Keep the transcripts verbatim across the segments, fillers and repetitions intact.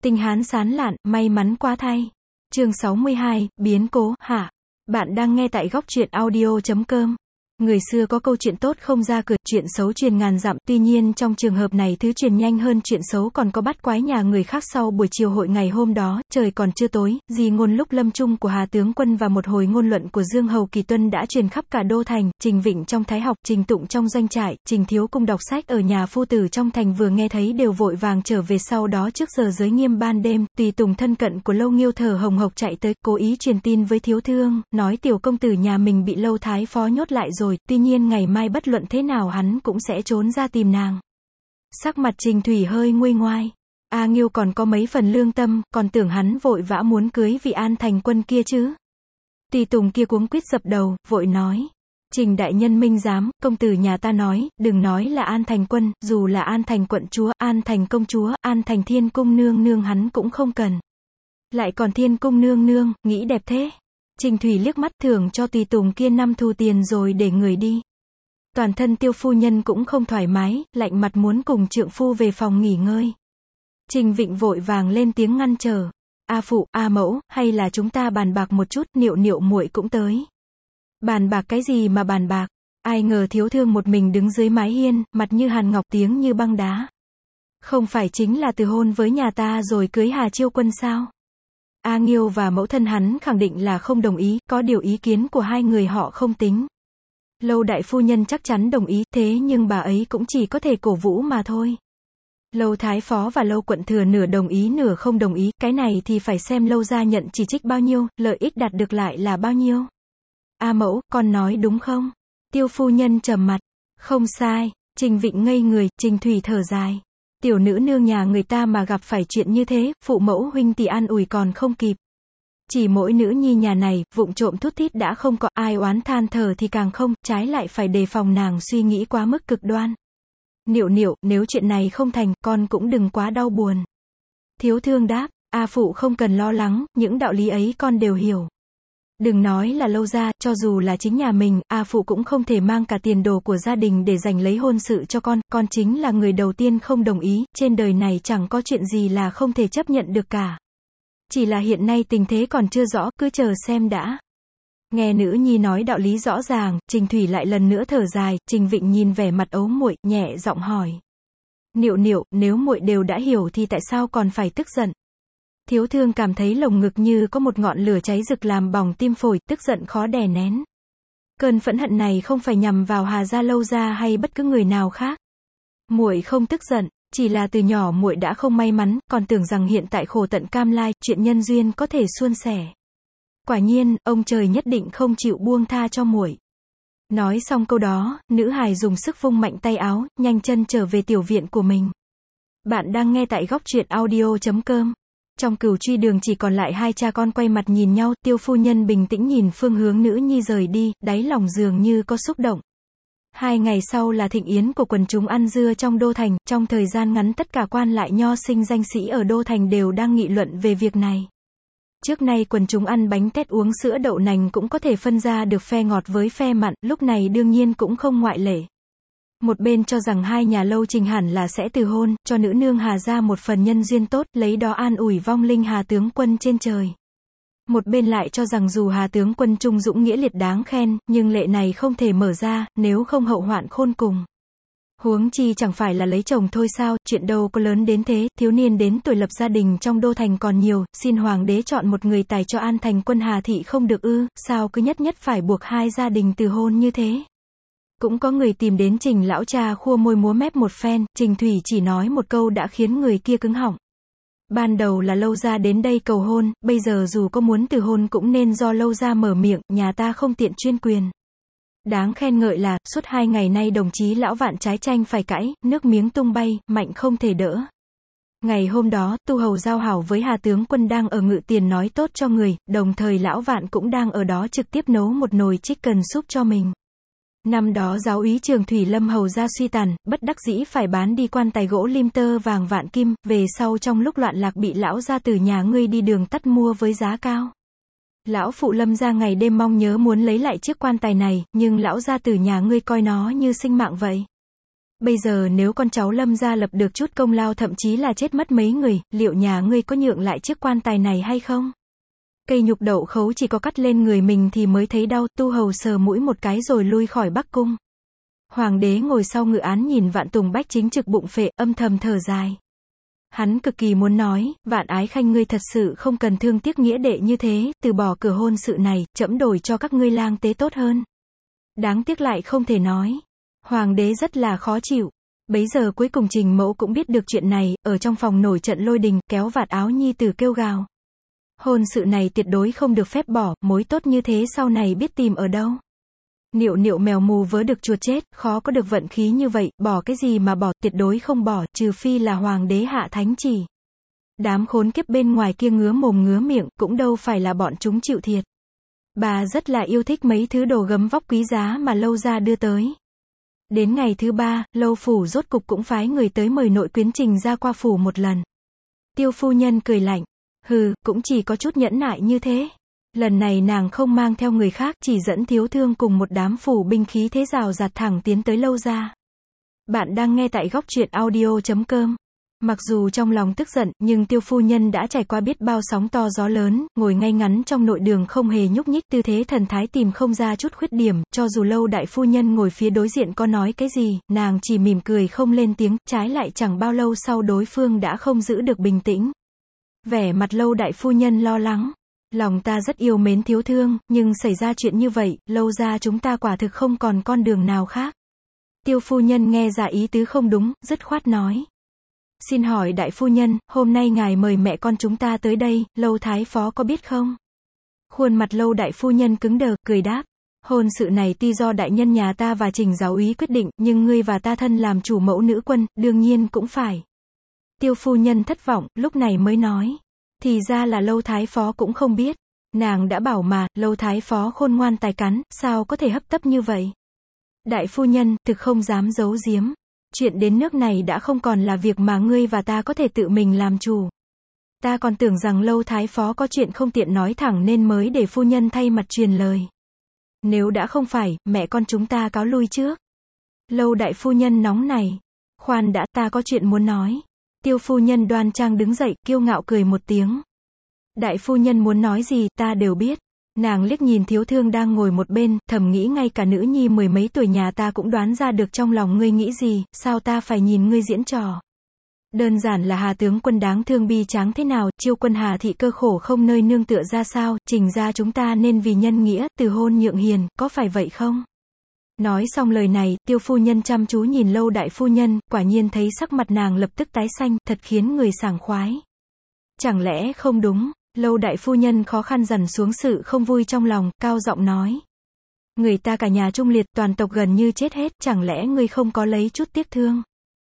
Tinh Hán sán lạn, may mắn quá thay. Chương sáu mươi hai, biến cố, hạ. Bạn đang nghe tại góc truyện audio chấm com. Người xưa có câu chuyện tốt không ra cửa, chuyện xấu truyền ngàn dặm, tuy nhiên trong trường hợp này thứ truyền nhanh hơn chuyện xấu còn có bắt quái nhà người khác. Sau buổi chiều hội ngày hôm đó, trời còn chưa tối, di ngôn lúc lâm chung của Hà tướng quân và một hồi ngôn luận của Dương Hầu Kỳ Tuân đã truyền khắp cả đô thành. Trình Vịnh trong thái học, Trình Tụng trong doanh trại, Trình Thiếu Cung đọc sách ở nhà phu tử trong thành vừa nghe thấy đều vội vàng trở về. Sau đó trước giờ giới nghiêm ban đêm, tùy tùng thân cận của Lâu Nghiêu thở hồng hộc chạy tới, cố ý truyền tin với Thiếu Thương, nói tiểu công tử nhà mình bị Lâu thái phó nhốt lại rồi, tuy nhiên ngày mai bất luận thế nào hắn cũng sẽ trốn ra tìm nàng. Sắc mặt Trình Thủy hơi nguôi ngoai. A Nghiêu còn có mấy phần lương tâm, còn tưởng hắn vội vã muốn cưới vị An Thành Quân kia chứ. Tùy tùng kia cuống quýt dập đầu, vội nói. Trình đại nhân minh giám, công tử nhà ta nói, đừng nói là An Thành Quân, dù là An Thành quận chúa, An Thành công chúa, An Thành Thiên cung nương nương hắn cũng không cần. Lại còn Thiên cung nương nương, nghĩ đẹp thế. Trình Thủy liếc mắt thưởng cho tùy tùng kia năm thu tiền rồi để người đi. Toàn thân Tiêu phu nhân cũng không thoải mái, lạnh mặt muốn cùng trượng phu về phòng nghỉ ngơi. Trình Vịnh vội vàng lên tiếng ngăn trở. A phụ, A mẫu, hay là chúng ta bàn bạc một chút, Niệu Niệu muội cũng tới. Bàn bạc cái gì mà bàn bạc? Ai ngờ Thiếu Thương một mình đứng dưới mái hiên, mặt như hàn ngọc, tiếng như băng đá. Không phải chính là từ hôn với nhà ta rồi cưới Hà Chiêu Quân sao? A Nghiêu và mẫu thân hắn khẳng định là không đồng ý, có điều ý kiến của hai người họ không tính. Lâu đại phu nhân chắc chắn đồng ý, thế nhưng bà ấy cũng chỉ có thể cổ vũ mà thôi. Lâu thái phó và Lâu quận thừa nửa đồng ý nửa không đồng ý, cái này thì phải xem Lâu gia nhận chỉ trích bao nhiêu, lợi ích đạt được lại là bao nhiêu. A mẫu, con nói đúng không? Tiêu phu nhân trầm mặt. Không sai. Trình Vịnh ngây người, Trình Thủy thở dài. Tiểu nữ nương nhà người ta mà gặp phải chuyện như thế, phụ mẫu huynh tỷ an ủi còn không kịp. Chỉ mỗi nữ nhi nhà này, vụng trộm thút thít đã không có, ai oán than thở thì càng không, trái lại phải đề phòng nàng suy nghĩ quá mức cực đoan. Niệu Niệu, nếu chuyện này không thành, con cũng đừng quá đau buồn. Thiếu Thương đáp, A phụ không cần lo lắng, những đạo lý ấy con đều hiểu. Đừng nói là Lâu gia, cho dù là chính nhà mình, A phụ cũng không thể mang cả tiền đồ của gia đình để giành lấy hôn sự cho con, con chính là người đầu tiên không đồng ý, trên đời này chẳng có chuyện gì là không thể chấp nhận được cả. Chỉ là hiện nay tình thế còn chưa rõ, cứ chờ xem đã. Nghe nữ nhi nói đạo lý rõ ràng, Trình Thủy lại lần nữa thở dài. Trình Vịnh nhìn vẻ mặt ấu muội, nhẹ giọng hỏi. Niệu Niệu, nếu muội đều đã hiểu thì tại sao còn phải tức giận? Thiếu Thương cảm thấy lồng ngực như có một ngọn lửa cháy rực làm bỏng tim phổi, tức giận khó đè nén. Cơn phẫn hận này không phải nhằm vào Hà gia Lâu gia hay bất cứ người nào khác. Muội không tức giận, chỉ là từ nhỏ muội đã không may mắn, còn tưởng rằng hiện tại khổ tận cam lai, chuyện nhân duyên có thể suôn sẻ. Quả nhiên, ông trời nhất định không chịu buông tha cho muội. Nói xong câu đó, nữ hài dùng sức vung mạnh tay áo, nhanh chân trở về tiểu viện của mình. Bạn đang nghe tại góc truyện audio chấm com. Trong Cửu Truy Đường chỉ còn lại hai cha con quay mặt nhìn nhau, Tiêu phu nhân bình tĩnh nhìn phương hướng nữ nhi rời đi, đáy lòng dường như có xúc động. Hai ngày sau là thịnh yến của quần chúng ăn dưa trong đô thành, trong thời gian ngắn tất cả quan lại nho sinh danh sĩ ở đô thành đều đang nghị luận về việc này. Trước nay quần chúng ăn bánh tét uống sữa đậu nành cũng có thể phân ra được phe ngọt với phe mặn, lúc này đương nhiên cũng không ngoại lệ. Một bên cho rằng hai nhà Lâu Trình hẳn là sẽ từ hôn, cho nữ nương Hà gia một phần nhân duyên tốt, lấy đó an ủi vong linh Hà tướng quân trên trời. Một bên lại cho rằng dù Hà tướng quân trung dũng nghĩa liệt đáng khen, nhưng lệ này không thể mở ra, nếu không hậu hoạn khôn cùng. Huống chi chẳng phải là lấy chồng thôi sao, chuyện đâu có lớn đến thế, thiếu niên đến tuổi lập gia đình trong đô thành còn nhiều, xin hoàng đế chọn một người tài cho An Thành Quân Hà thị không được ư, sao cứ nhất nhất phải buộc hai gia đình từ hôn như thế. Cũng có người tìm đến Trình lão cha khua môi múa mép một phen, Trình Thủy chỉ nói một câu đã khiến người kia cứng họng. Ban đầu là Lâu gia đến đây cầu hôn, bây giờ dù có muốn từ hôn cũng nên do Lâu gia mở miệng, nhà ta không tiện chuyên quyền. Đáng khen ngợi là, suốt hai ngày nay đồng chí lão vạn trái tranh phải cãi, nước miếng tung bay, mạnh không thể đỡ. Ngày hôm đó, tu hầu giao hảo với Hà tướng quân đang ở ngự tiền nói tốt cho người, đồng thời lão vạn cũng đang ở đó trực tiếp nấu một nồi chicken súp cho mình. Năm đó giáo úy Trường Thủy Lâm hầu ra suy tàn, bất đắc dĩ phải bán đi quan tài gỗ lim tơ vàng vạn kim, về sau trong lúc loạn lạc bị lão gia từ nhà ngươi đi đường tắt mua với giá cao. Lão phụ Lâm gia ngày đêm mong nhớ muốn lấy lại chiếc quan tài này, nhưng lão gia từ nhà ngươi coi nó như sinh mạng vậy. Bây giờ nếu con cháu Lâm gia lập được chút công lao thậm chí là chết mất mấy người, liệu nhà ngươi có nhượng lại chiếc quan tài này hay không? Cây nhục đậu khấu chỉ có cắt lên người mình thì mới thấy đau, Tu Hầu sờ mũi một cái rồi lui khỏi Bắc Cung. Hoàng đế ngồi sau ngự án nhìn Vạn Tùng Bách chính trực bụng phệ, âm thầm thở dài. Hắn cực kỳ muốn nói, Vạn Ái Khanh ngươi thật sự không cần thương tiếc nghĩa đệ như thế, từ bỏ cửa hôn sự này, trẫm đổi cho các ngươi lang tế tốt hơn. Đáng tiếc lại không thể nói. Hoàng đế rất là khó chịu. Bấy giờ cuối cùng Trình Mẫu cũng biết được chuyện này, ở trong phòng nổi trận lôi đình, kéo vạt áo nhi tử kêu gào. Hôn sự này tuyệt đối không được phép bỏ, mối tốt như thế sau này biết tìm ở đâu. Niệu niệu mèo mù vớ được chuột chết, khó có được vận khí như vậy, bỏ cái gì mà bỏ, tuyệt đối không bỏ, trừ phi là hoàng đế hạ thánh chỉ. Đám khốn kiếp bên ngoài kia ngứa mồm ngứa miệng, cũng đâu phải là bọn chúng chịu thiệt. Bà rất là yêu thích mấy thứ đồ gấm vóc quý giá mà Lâu gia đưa tới. Đến ngày thứ ba, Lâu phủ rốt cục cũng phái người tới mời nội quyến Trình ra qua phủ một lần. Tiêu phu nhân cười lạnh. Hừ, cũng chỉ có chút nhẫn nại như thế. Lần này nàng không mang theo người khác, chỉ dẫn Thiếu Thương cùng một đám phủ binh khí thế rào rạt thẳng tiến tới Lâu gia. Bạn đang nghe tại góc truyện audio chấm com. Mặc dù trong lòng tức giận, nhưng Tiêu phu nhân đã trải qua biết bao sóng to gió lớn, ngồi ngay ngắn trong nội đường không hề nhúc nhích, tư thế thần thái tìm không ra chút khuyết điểm, cho dù Lâu đại phu nhân ngồi phía đối diện có nói cái gì, nàng chỉ mỉm cười không lên tiếng, trái lại chẳng bao lâu sau đối phương đã không giữ được bình tĩnh. Vẻ mặt Lâu đại phu nhân lo lắng. Lòng ta rất yêu mến Thiếu Thương, nhưng xảy ra chuyện như vậy, Lâu gia chúng ta quả thực không còn con đường nào khác. Tiêu phu nhân nghe ra ý tứ không đúng, dứt khoát nói. Xin hỏi đại phu nhân, hôm nay ngài mời mẹ con chúng ta tới đây, Lâu thái phó có biết không? Khuôn mặt Lâu đại phu nhân cứng đờ, cười đáp. Hôn sự này tuy do đại nhân nhà ta và Trình giáo úy quyết định, nhưng ngươi và ta thân làm chủ mẫu nữ quân, đương nhiên cũng phải. Tiêu phu nhân thất vọng, lúc này mới nói. Thì ra là Lâu thái phó cũng không biết. Nàng đã bảo mà, Lâu thái phó khôn ngoan tài cán, sao có thể hấp tấp như vậy? Đại phu nhân, thực không dám giấu giếm. Chuyện đến nước này đã không còn là việc mà ngươi và ta có thể tự mình làm chủ. Ta còn tưởng rằng Lâu thái phó có chuyện không tiện nói thẳng nên mới để phu nhân thay mặt truyền lời. Nếu đã không phải, mẹ con chúng ta cáo lui trước. Lâu đại phu nhân nóng này. Khoan đã, ta có chuyện muốn nói. Tiêu phu nhân đoan trang đứng dậy, kiêu ngạo cười một tiếng. Đại phu nhân muốn nói gì, ta đều biết. Nàng liếc nhìn Thiếu Thương đang ngồi một bên, thầm nghĩ ngay cả nữ nhi mười mấy tuổi nhà ta cũng đoán ra được trong lòng ngươi nghĩ gì, sao ta phải nhìn ngươi diễn trò. Đơn giản là Hà tướng quân đáng thương bi tráng thế nào, Chiêu quân Hà thị cơ khổ không nơi nương tựa ra sao, Trình ra chúng ta nên vì nhân nghĩa, từ hôn nhượng hiền, có phải vậy không? Nói xong lời này, Tiêu phu nhân chăm chú nhìn Lâu đại phu nhân, quả nhiên thấy sắc mặt nàng lập tức tái xanh, thật khiến người sảng khoái. Chẳng lẽ không đúng? Lâu đại phu nhân khó khăn dằn xuống sự không vui trong lòng, cao giọng nói. Người ta cả nhà trung liệt, toàn tộc gần như chết hết, chẳng lẽ ngươi không có lấy chút tiếc thương?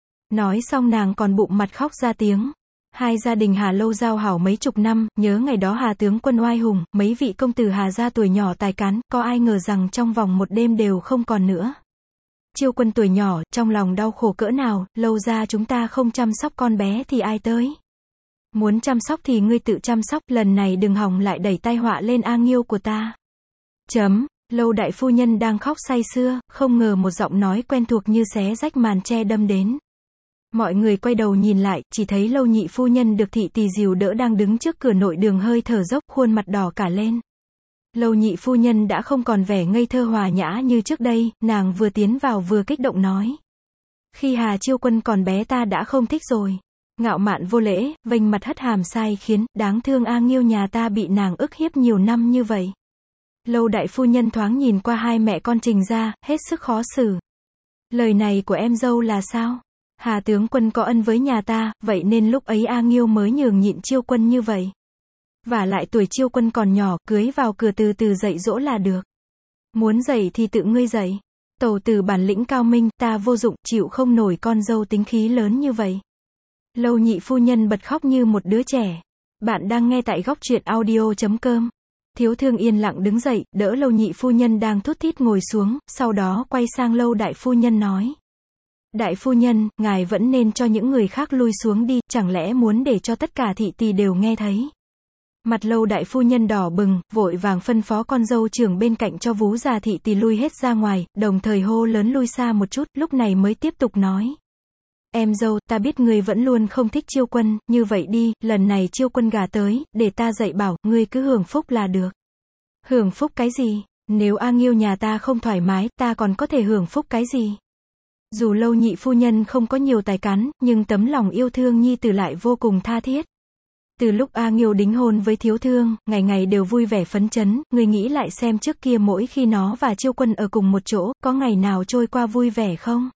Nói xong nàng còn bụng mặt khóc ra tiếng. Hai gia đình Hà Lâu giao hảo mấy chục năm, nhớ ngày đó Hà tướng quân oai hùng, mấy vị công tử Hà gia tuổi nhỏ tài cán, có ai ngờ rằng trong vòng một đêm đều không còn nữa. Chiêu quân tuổi nhỏ, trong lòng đau khổ cỡ nào, Lâu gia chúng ta không chăm sóc con bé thì ai tới? Muốn chăm sóc thì ngươi tự chăm sóc, lần này đừng hòng lại đẩy tai họa lên A Nghiêu của ta. Chấm, Lâu đại phu nhân đang khóc say sưa, không ngờ một giọng nói quen thuộc như xé rách màn che đâm đến. Mọi người quay đầu nhìn lại, chỉ thấy Lâu nhị phu nhân được thị tỳ dìu đỡ đang đứng trước cửa nội đường hơi thở dốc, khuôn mặt đỏ cả lên. Lâu nhị phu nhân đã không còn vẻ ngây thơ hòa nhã như trước đây, nàng vừa tiến vào vừa kích động nói. Khi Hà Chiêu quân còn bé ta đã không thích rồi. Ngạo mạn vô lễ, vênh mặt hất hàm sai khiến, đáng thương A Nghiêu nhà ta bị nàng ức hiếp nhiều năm như vậy. Lâu đại phu nhân thoáng nhìn qua hai mẹ con Trình ra, hết sức khó xử. Lời này của em dâu là sao? Hà tướng quân có ân với nhà ta, vậy nên lúc ấy A Nghiêu mới nhường nhịn Chiêu quân như vậy. Và lại tuổi Chiêu quân còn nhỏ, cưới vào cửa từ từ dạy dỗ là được. Muốn dạy thì tự ngươi dạy. Tẩu tử bản lĩnh cao minh, ta vô dụng, chịu không nổi con dâu tính khí lớn như vậy. Lâu nhị phu nhân bật khóc như một đứa trẻ. Bạn đang nghe tại góc truyện audio chấm com. Thiếu Thương yên lặng đứng dậy, đỡ Lâu nhị phu nhân đang thút thít ngồi xuống, sau đó quay sang Lâu đại phu nhân nói. Đại phu nhân, ngài vẫn nên cho những người khác lui xuống đi, chẳng lẽ muốn để cho tất cả thị tỳ đều nghe thấy. Mặt Lâu đại phu nhân đỏ bừng, vội vàng phân phó con dâu trưởng bên cạnh cho vú già thị tỳ lui hết ra ngoài, đồng thời hô lớn lui xa một chút, lúc này mới tiếp tục nói. Em dâu, ta biết ngươi vẫn luôn không thích Chiêu Quân, như vậy đi, lần này Chiêu Quân gả tới, để ta dạy bảo, ngươi cứ hưởng phúc là được. Hưởng phúc cái gì? Nếu A Nghiêu nhà ta không thoải mái, ta còn có thể hưởng phúc cái gì? Dù Lâu nhị phu nhân không có nhiều tài cán, nhưng tấm lòng yêu thương nhi tử lại vô cùng tha thiết. Từ lúc A Nghiêu đính hôn với Thiếu Thương, ngày ngày đều vui vẻ phấn chấn, người nghĩ lại xem trước kia mỗi khi nó và Chiêu Quân ở cùng một chỗ, có ngày nào trôi qua vui vẻ không?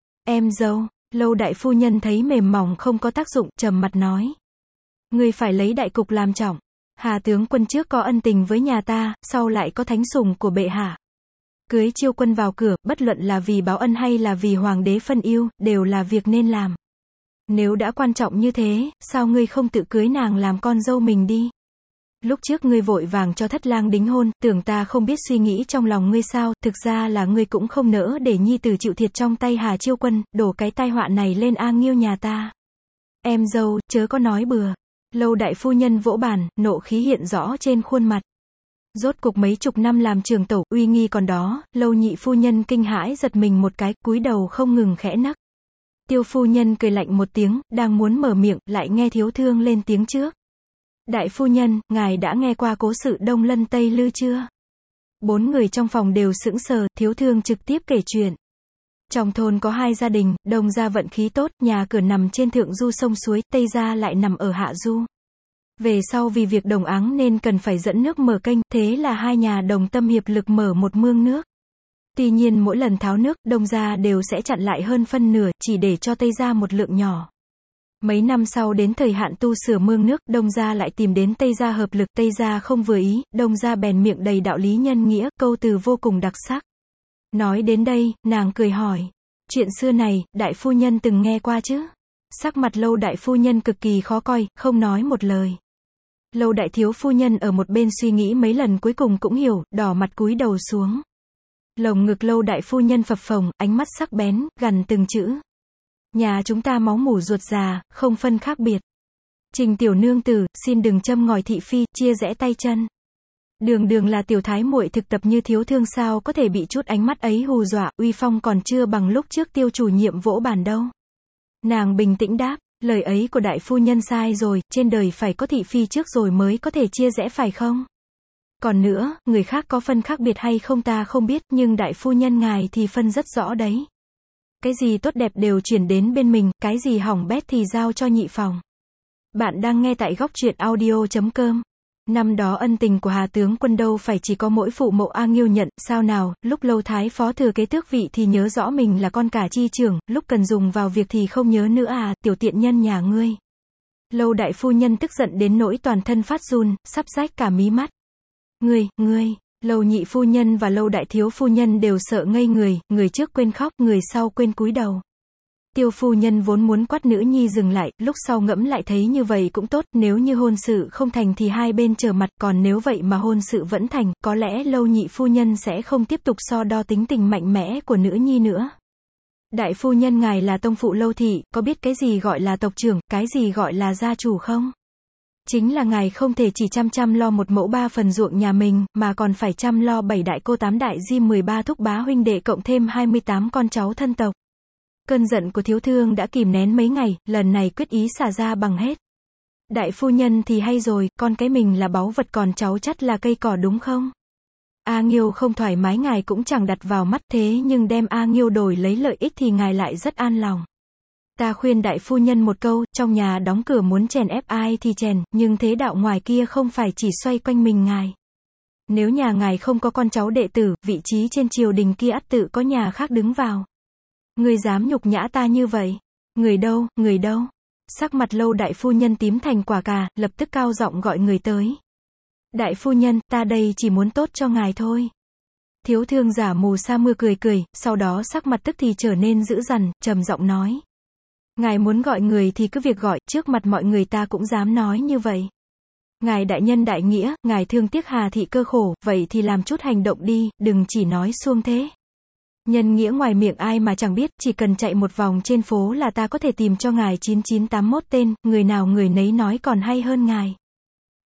Em dâu, Lâu đại phu nhân thấy mềm mỏng không có tác dụng, trầm mặt nói. Ngươi phải lấy đại cục làm trọng. Hà tướng quân trước có ân tình với nhà ta, sau lại có thánh sủng của bệ hạ. Cưới Chiêu Quân vào cửa, bất luận là vì báo ân hay là vì hoàng đế phân yêu, đều là việc nên làm. Nếu đã quan trọng như thế, sao ngươi không tự cưới nàng làm con dâu mình đi? Lúc trước ngươi vội vàng cho thất lang đính hôn, tưởng ta không biết suy nghĩ trong lòng ngươi sao, thực ra là ngươi cũng không nỡ để nhi tử chịu thiệt trong tay Hà Chiêu Quân, đổ cái tai họa này lên A Nghiêu nhà ta. Em dâu, chớ có nói bừa. Lâu đại phu nhân vỗ bàn, nộ khí hiện rõ trên khuôn mặt. Rốt cục mấy chục năm làm trường tẩu, uy nghi còn đó, Lâu nhị phu nhân kinh hãi giật mình một cái, cúi đầu không ngừng khẽ nấc. Tiêu phu nhân cười lạnh một tiếng, đang muốn mở miệng, lại nghe Thiếu Thương lên tiếng trước. Đại phu nhân, ngài đã nghe qua cố sự Đông Lân Tây Lư chưa? Bốn người trong phòng đều sững sờ, Thiếu Thương trực tiếp kể chuyện. Trong thôn có hai gia đình, Đông gia vận khí tốt, nhà cửa nằm trên thượng du sông suối, Tây gia lại nằm ở hạ du. Về sau vì việc đồng áng nên cần phải dẫn nước mở kênh, thế là hai nhà đồng tâm hiệp lực mở một mương nước. Tuy nhiên mỗi lần tháo nước, Đông gia đều sẽ chặn lại hơn phân nửa, chỉ để cho Tây gia một lượng nhỏ. Mấy năm sau đến thời hạn tu sửa mương nước, Đông gia lại tìm đến Tây gia hợp lực, Tây gia không vừa ý, Đông gia bèn miệng đầy đạo lý nhân nghĩa, câu từ vô cùng đặc sắc. Nói đến đây, nàng cười hỏi, chuyện xưa này, đại phu nhân từng nghe qua chứ? Sắc mặt Lâu đại phu nhân cực kỳ khó coi, không nói một lời. Lâu đại thiếu phu nhân ở một bên suy nghĩ mấy lần cuối cùng cũng hiểu, đỏ mặt cúi đầu xuống. Lồng ngực Lâu đại phu nhân phập phồng, ánh mắt sắc bén, gằn từng chữ. Nhà chúng ta máu mủ ruột già, không phân khác biệt. Trình tiểu nương tử, xin đừng châm ngòi thị phi, chia rẽ tay chân. Đường đường là tiểu thái muội thực tập như Thiếu Thương sao có thể bị chút ánh mắt ấy hù dọa, uy phong còn chưa bằng lúc trước Tiêu chủ nhiệm vỗ bàn đâu. Nàng bình tĩnh đáp, lời ấy của đại phu nhân sai rồi, trên đời phải có thị phi trước rồi mới có thể chia rẽ phải không? Còn nữa, người khác có phân khác biệt hay không ta không biết, nhưng đại phu nhân ngài thì phân rất rõ đấy. Cái gì tốt đẹp đều chuyển đến bên mình, cái gì hỏng bét thì giao cho nhị phòng. Bạn đang nghe tại góc truyện audio chấm com. Năm đó ân tình của Hà tướng quân đâu phải chỉ có mỗi phụ mẫu A Nghiêu nhận, sao nào, lúc Lâu thái phó thừa kế tước vị thì nhớ rõ mình là con cả chi trưởng, lúc cần dùng vào việc thì không nhớ nữa à, tiểu tiện nhân nhà ngươi. Lâu đại phu nhân tức giận đến nỗi toàn thân phát run, sắp rách cả mí mắt. Ngươi, ngươi, Lâu nhị phu nhân và Lâu đại thiếu phu nhân đều sợ ngây người, người trước quên khóc, người sau quên cúi đầu. Tiêu phu nhân vốn muốn quát nữ nhi dừng lại, lúc sau ngẫm lại thấy như vậy cũng tốt, nếu như hôn sự không thành thì hai bên trở mặt, còn nếu vậy mà hôn sự vẫn thành, có lẽ Lâu nhị phu nhân sẽ không tiếp tục so đo tính tình mạnh mẽ của nữ nhi nữa. Đại phu nhân ngài là tông phụ Lâu thị, có biết cái gì gọi là tộc trưởng, cái gì gọi là gia chủ không? Chính là ngài không thể chỉ chăm chăm lo một mẫu ba phần ruộng nhà mình, mà còn phải chăm lo bảy đại cô tám đại di mười ba thúc bá huynh đệ cộng thêm hai mươi tám con cháu thân tộc. Cơn giận của Thiếu Thương đã kìm nén mấy ngày, lần này quyết ý xả ra bằng hết. Đại phu nhân thì hay rồi, con cái mình là báu vật còn cháu chắt là cây cỏ đúng không? A Nghiêu không thoải mái ngài cũng chẳng đặt vào mắt, thế nhưng đem A Nghiêu đổi lấy lợi ích thì ngài lại rất an lòng. Ta khuyên đại phu nhân một câu, trong nhà đóng cửa muốn chèn ép ai thì chèn, nhưng thế đạo ngoài kia không phải chỉ xoay quanh mình ngài. Nếu nhà ngài không có con cháu đệ tử, vị trí trên triều đình kia ắt tự có nhà khác đứng vào. Người dám nhục nhã ta như vậy? Người đâu, người đâu? Sắc mặt Lâu đại phu nhân tím thành quả cà, lập tức cao giọng gọi người tới. Đại phu nhân, ta đây chỉ muốn tốt cho ngài thôi. Thiếu Thương giả mù sa mưa cười cười, sau đó sắc mặt tức thì trở nên dữ dằn, trầm giọng nói. Ngài muốn gọi người thì cứ việc gọi, trước mặt mọi người ta cũng dám nói như vậy. Ngài đại nhân đại nghĩa, ngài thương tiếc Hà thị cơ khổ, vậy thì làm chút hành động đi, đừng chỉ nói suông thế. Nhân nghĩa ngoài miệng ai mà chẳng biết, chỉ cần chạy một vòng trên phố là ta có thể tìm cho ngài chín chín tám mốt tên, người nào người nấy nói còn hay hơn ngài.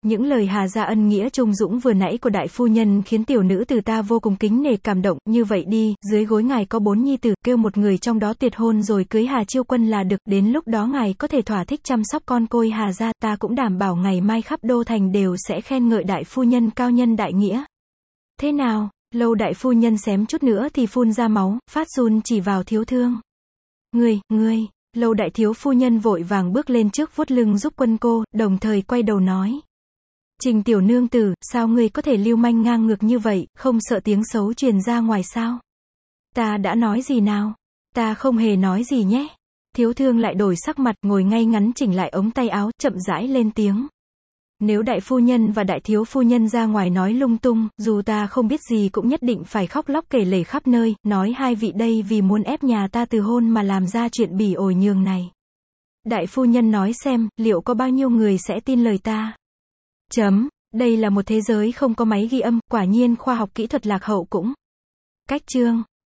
Những lời Hà gia ân nghĩa trung dũng vừa nãy của đại phu nhân khiến tiểu nữ từ ta vô cùng kính nể cảm động, như vậy đi, dưới gối ngài có bốn nhi tử, kêu một người trong đó tuyệt hôn rồi cưới Hà Chiêu Quân là được, đến lúc đó ngài có thể thỏa thích chăm sóc con côi Hà gia, ta cũng đảm bảo ngày mai khắp đô thành đều sẽ khen ngợi đại phu nhân cao nhân đại nghĩa. Thế nào? Lâu đại phu nhân xém chút nữa thì phun ra máu, phát run chỉ vào Thiếu Thương. Ngươi, ngươi, Lâu đại thiếu phu nhân vội vàng bước lên trước vuốt lưng giúp Quân cô, đồng thời quay đầu nói. Trình tiểu nương tử, sao ngươi có thể lưu manh ngang ngược như vậy, không sợ tiếng xấu truyền ra ngoài sao? Ta đã nói gì nào? Ta không hề nói gì nhé. Thiếu Thương lại đổi sắc mặt, ngồi ngay ngắn chỉnh lại ống tay áo, chậm rãi lên tiếng. Nếu đại phu nhân và đại thiếu phu nhân ra ngoài nói lung tung, dù ta không biết gì cũng nhất định phải khóc lóc kể lể khắp nơi, nói hai vị đây vì muốn ép nhà ta từ hôn mà làm ra chuyện bỉ ổi nhường này. Đại phu nhân nói xem, liệu có bao nhiêu người sẽ tin lời ta? Chấm, đây là một thế giới không có máy ghi âm, quả nhiên khoa học kỹ thuật lạc hậu cũng. Cách chương.